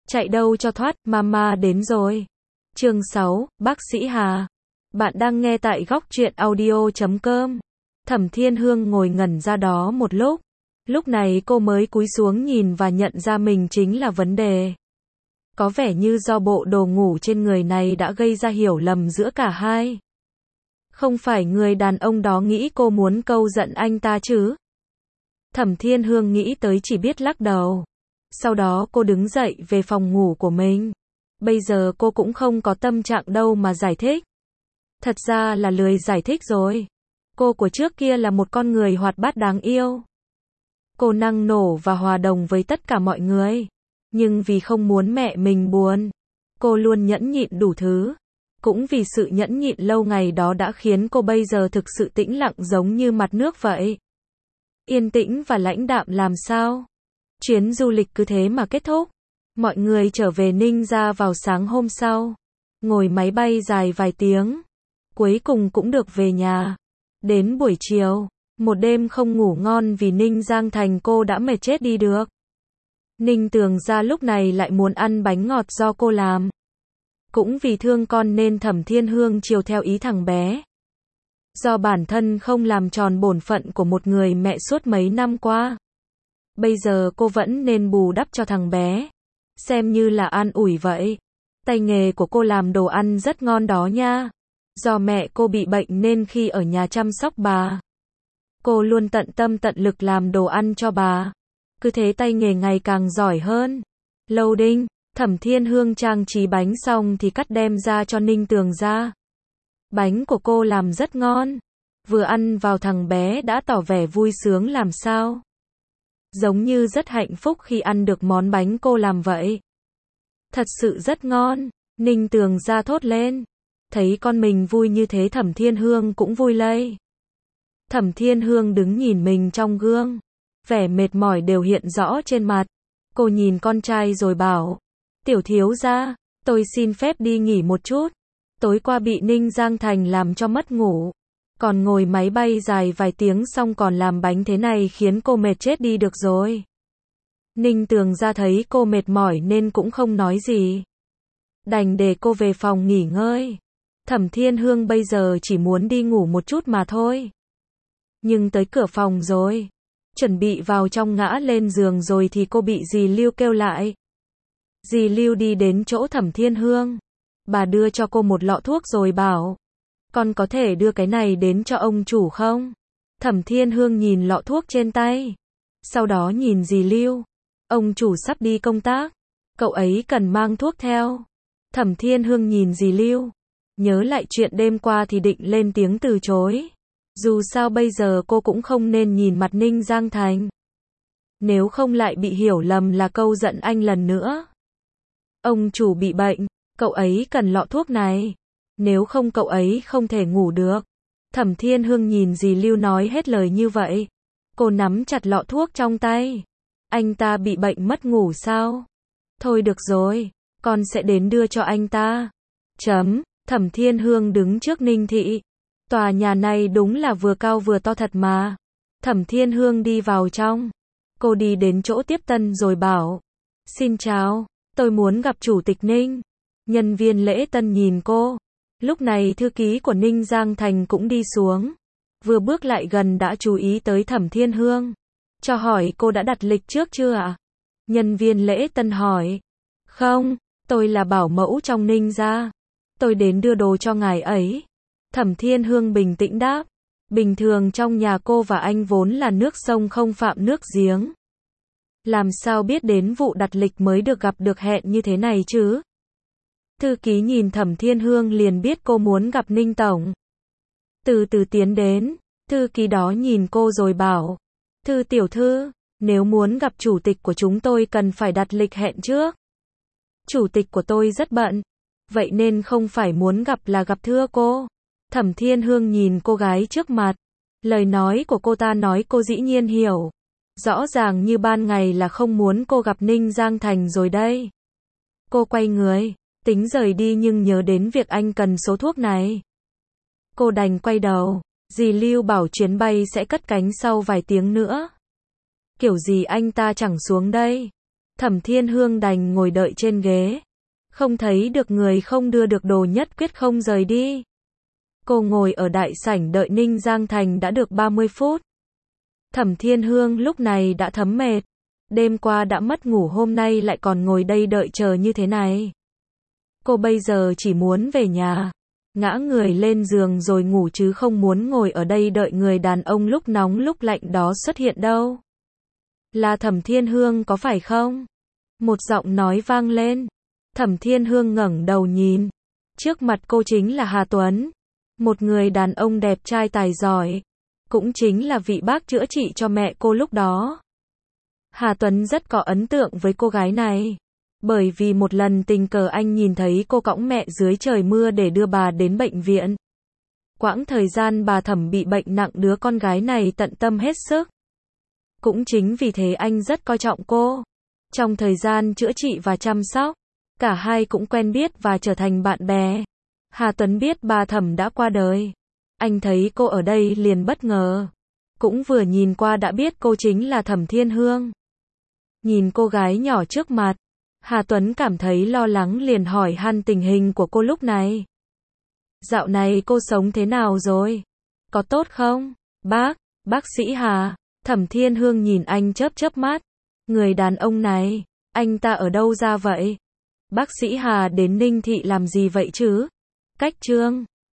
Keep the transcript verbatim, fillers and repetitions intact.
Chạy đâu cho thoát, mama đến rồi. Chương sáu, bác sĩ Hà. Bạn đang nghe tại góc truyện audio chấm com. Thẩm Thiên Hương ngồi ngẩn ra đó một lúc. Lúc này cô mới cúi xuống nhìn và nhận ra mình chính là vấn đề. Có vẻ như do bộ đồ ngủ trên người này đã gây ra hiểu lầm giữa cả hai. Không phải người đàn ông đó nghĩ cô muốn câu giận anh ta chứ? Thẩm Thiên Hương nghĩ tới chỉ biết lắc đầu. Sau đó cô đứng dậy về phòng ngủ của mình. Bây giờ cô cũng không có tâm trạng đâu mà giải thích. Thật ra là lười giải thích rồi. Cô của trước kia là một con người hoạt bát đáng yêu. Cô năng nổ và hòa đồng với tất cả mọi người. Nhưng vì không muốn mẹ mình buồn, cô luôn nhẫn nhịn đủ thứ. Cũng vì sự nhẫn nhịn lâu ngày đó đã khiến cô bây giờ thực sự tĩnh lặng giống như mặt nước vậy. Yên tĩnh và lãnh đạm làm sao? Chuyến du lịch cứ thế mà kết thúc. Mọi người trở về Ninh Gia vào sáng hôm sau. Ngồi máy bay dài vài tiếng. Cuối cùng cũng được về nhà. Đến buổi chiều, một đêm không ngủ ngon vì Ninh Giang Thành cô đã mệt chết đi được. Ninh Tường Gia lúc này lại muốn ăn bánh ngọt do cô làm. Cũng vì thương con nên Thẩm Thiên Hương chiều theo ý thằng bé. Do bản thân không làm tròn bổn phận của một người mẹ suốt mấy năm qua. Bây giờ cô vẫn nên bù đắp cho thằng bé. Xem như là an ủi vậy. Tay nghề của cô làm đồ ăn rất ngon đó nha. Do mẹ cô bị bệnh nên khi ở nhà chăm sóc bà, cô luôn tận tâm tận lực làm đồ ăn cho bà. Cứ thế tay nghề ngày càng giỏi hơn. Loading, Thẩm Thiên Hương trang trí bánh xong thì cắt đem ra cho Ninh Tường Gia. Bánh của cô làm rất ngon. Vừa ăn vào thằng bé đã tỏ vẻ vui sướng làm sao. Giống như rất hạnh phúc khi ăn được món bánh cô làm vậy. Thật sự rất ngon. Ninh Tường Gia thốt lên. Thấy con mình vui như thế Thẩm Thiên Hương cũng vui lây. Thẩm Thiên Hương đứng nhìn mình trong gương. Vẻ mệt mỏi đều hiện rõ trên mặt. Cô nhìn con trai rồi bảo. Tiểu thiếu gia, tôi xin phép đi nghỉ một chút. Tối qua bị Ninh Giang Thành làm cho mất ngủ. Còn ngồi máy bay dài vài tiếng xong còn làm bánh thế này khiến cô mệt chết đi được rồi. Ninh Tường Gia thấy cô mệt mỏi nên cũng không nói gì. Đành để cô về phòng nghỉ ngơi. Thẩm Thiên Hương bây giờ chỉ muốn đi ngủ một chút mà thôi. Nhưng tới cửa phòng rồi. Chuẩn bị vào trong ngã lên giường rồi thì cô bị dì Lưu kêu lại. Dì Lưu đi đến chỗ Thẩm Thiên Hương. Bà đưa cho cô một lọ thuốc rồi bảo. Con có thể đưa cái này đến cho ông chủ không? Thẩm Thiên Hương nhìn lọ thuốc trên tay. Sau đó nhìn dì Lưu. Ông chủ sắp đi công tác. Cậu ấy cần mang thuốc theo. Thẩm Thiên Hương nhìn dì Lưu. Nhớ lại chuyện đêm qua thì định lên tiếng từ chối. Dù sao bây giờ cô cũng không nên nhìn mặt Ninh Giang Thành. Nếu không lại bị hiểu lầm là câu giận anh lần nữa. Ông chủ bị bệnh, cậu ấy cần lọ thuốc này. Nếu không cậu ấy không thể ngủ được. Thẩm Thiên Hương nhìn dì Lưu nói hết lời như vậy. Cô nắm chặt lọ thuốc trong tay. Anh ta bị bệnh mất ngủ sao? Thôi được rồi, con sẽ đến đưa cho anh ta. Chấm, Thẩm Thiên Hương đứng trước Ninh Thị. Tòa nhà này đúng là vừa cao vừa to thật mà. Thẩm Thiên Hương đi vào trong. Cô đi đến chỗ tiếp tân rồi bảo. Xin chào, tôi muốn gặp Chủ tịch Ninh. Nhân viên lễ tân nhìn cô. Lúc này thư ký của Ninh Giang Thành cũng đi xuống. Vừa bước lại gần đã chú ý tới Thẩm Thiên Hương. Cho hỏi cô đã đặt lịch trước chưa ạ? Nhân viên lễ tân hỏi. Không, tôi là bảo mẫu trong Ninh gia. Tôi đến đưa đồ cho ngài ấy. Thẩm Thiên Hương bình tĩnh đáp. Bình thường trong nhà cô và anh vốn là nước sông không phạm nước giếng. Làm sao biết đến vụ đặt lịch mới được gặp được hẹn như thế này chứ? Thư ký nhìn Thẩm Thiên Hương liền biết cô muốn gặp Ninh Tổng. Từ từ tiến đến, thư ký đó nhìn cô rồi bảo. Thư tiểu thư, nếu muốn gặp chủ tịch của chúng tôi cần phải đặt lịch hẹn trước. Chủ tịch của tôi rất bận. Vậy nên không phải muốn gặp là gặp thưa cô. Thẩm Thiên Hương nhìn cô gái trước mặt. Lời nói của cô ta nói cô dĩ nhiên hiểu. Rõ ràng như ban ngày là không muốn cô gặp Ninh Giang Thành rồi đây. Cô quay người, tính rời đi nhưng nhớ đến việc anh cần số thuốc này. Cô đành quay đầu. Dì Lưu bảo chuyến bay sẽ cất cánh sau vài tiếng nữa. Kiểu gì anh ta chẳng xuống đây. Thẩm Thiên Hương đành ngồi đợi trên ghế. Không thấy được người không đưa được đồ nhất quyết không rời đi. Cô ngồi ở đại sảnh đợi Ninh Giang Thành đã được ba mươi phút. Thẩm Thiên Hương lúc này đã thấm mệt. Đêm qua đã mất ngủ, hôm nay lại còn ngồi đây đợi chờ như thế này. Cô bây giờ chỉ muốn về nhà, ngã người lên giường rồi ngủ chứ không muốn ngồi ở đây đợi người đàn ông lúc nóng lúc lạnh đó xuất hiện đâu. Là Thẩm Thiên Hương có phải không? Một giọng nói vang lên. Thẩm Thiên Hương ngẩng đầu nhìn. Trước mặt cô chính là Hà Tuấn. Một người đàn ông đẹp trai tài giỏi. Cũng chính là vị bác chữa trị cho mẹ cô lúc đó. Hà Tuấn rất có ấn tượng với cô gái này. Bởi vì một lần tình cờ anh nhìn thấy cô cõng mẹ dưới trời mưa để đưa bà đến bệnh viện. Quãng thời gian bà Thẩm bị bệnh nặng, đứa con gái này tận tâm hết sức. Cũng chính vì thế anh rất coi trọng cô. Trong thời gian chữa trị và chăm sóc, cả hai cũng quen biết và trở thành bạn bè. Hà Tuấn biết bà Thẩm đã qua đời. Anh thấy cô ở đây liền bất ngờ. Cũng vừa nhìn qua đã biết cô chính là Thẩm Thiên Hương. Nhìn cô gái nhỏ trước mặt, Hà Tuấn cảm thấy lo lắng liền hỏi han tình hình của cô lúc này. Dạo này cô sống thế nào rồi? Có tốt không? Bác, bác sĩ Hà. Thẩm Thiên Hương nhìn anh chớp chớp mắt. Người đàn ông này, anh ta ở đâu ra vậy? Bác sĩ Hà đến Ninh Thị làm gì vậy chứ? Cách Trương.